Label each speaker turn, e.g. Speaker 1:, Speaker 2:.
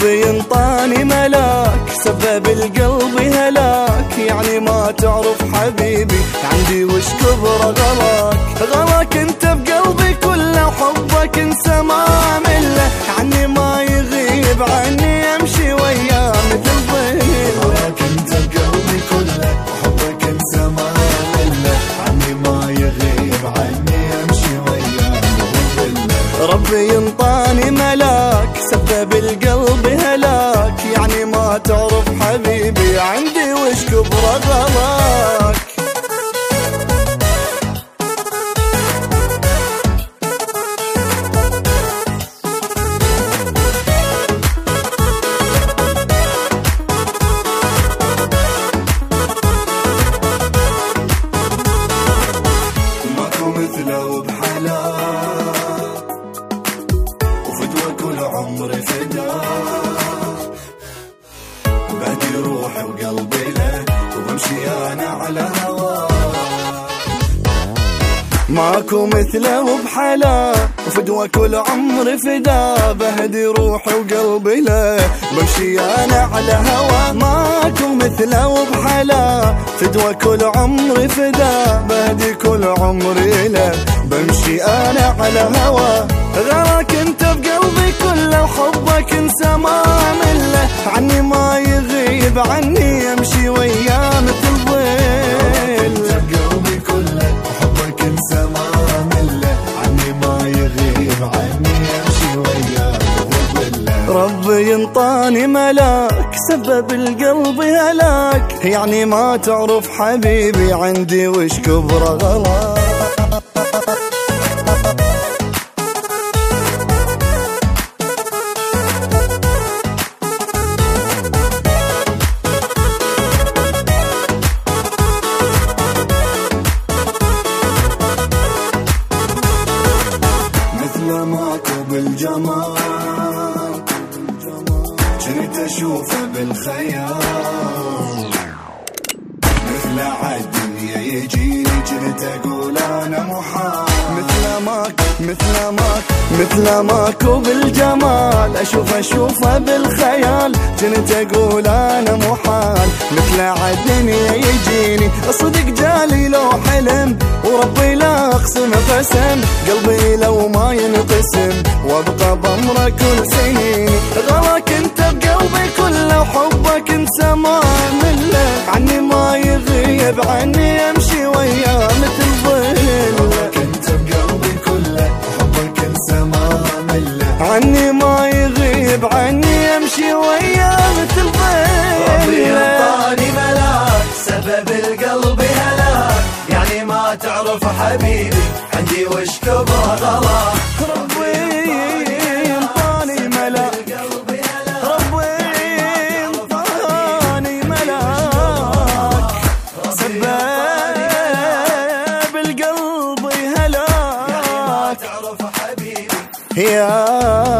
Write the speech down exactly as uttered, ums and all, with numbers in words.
Speaker 1: ربي انطاني ملاك سبب القلب هلاك، يعني ما تعرف حبيبي عندي وش كبر غلاك. غلاك انت بقلبي كله وحبك انسى ما مله، عني ما يغيب عني امشي وياه مثل ظل.
Speaker 2: غلاك انت بقلبي كله وحبك انسى ما مله، عني ما يغيب عني امشي وياه مثل ظل.
Speaker 1: ربي انطاني ملاك سبب القلب هلاك، يعني ما تعرف حبيبي عندي وش كبر غلاك.
Speaker 2: ماكو مثله بحلاك وفدوى كل عمري فداك، بهدي روحي وقلبي له وبمشي انا على هواك.
Speaker 1: ماكو مثله بحلا وفدوى كل عمري فدا، بهدي روحي وقلبي له بمشي انا على هوا. ماكو مثله بحلا فدوى كل عمري فدا، بهدي كل عمري له بمشي انا على هوا. غلاك انت بقلبي كله وحبك انسى ما مله، عني ما يغيب عني امشي وياه مثل ظل.
Speaker 2: بقلبي كله وحبك انسى ما مله، عني ما يغيب عني امشي وياه مثل ظل.
Speaker 1: ربي انطاني ملاك سبب القلب هلاك، يعني ما تعرف حبيبي عندي وش كبر غلاك.
Speaker 2: مثل ماكو بالجمال جنت اشوفه بالخيال، مثل عالدنيا يجيني جنت اقول انا محال.
Speaker 1: مثل ماك مثل ماك مثل ماكو بالجمال، اشوف اشوفه بالخيال كنت اقول انا محال. مثل عالدنيا يجيني صدق جالي لو حلم، وربي لا اقسم قسم قلبي لو ما ينقسم وابقى بامره كل سنيني. غلاك انت بقلبي كله وحبك انسى ما مله، عني ما يغيب عني امشي وياه مثل ظل.
Speaker 2: غلاك انت بقلبي كله وحبك انسى ما مله،
Speaker 1: عني ما يغيب عني امشي وياه مثل ظل.
Speaker 3: ربي انطاني ملاك سبب القلب هلاك، يعني ما تعرف حبيبي عندي وش كبر غلاك.
Speaker 1: ربي انطاني ملاك ربي انطاني ملاك سبب القلب هلاك،
Speaker 3: تعرف حبيبي
Speaker 1: يا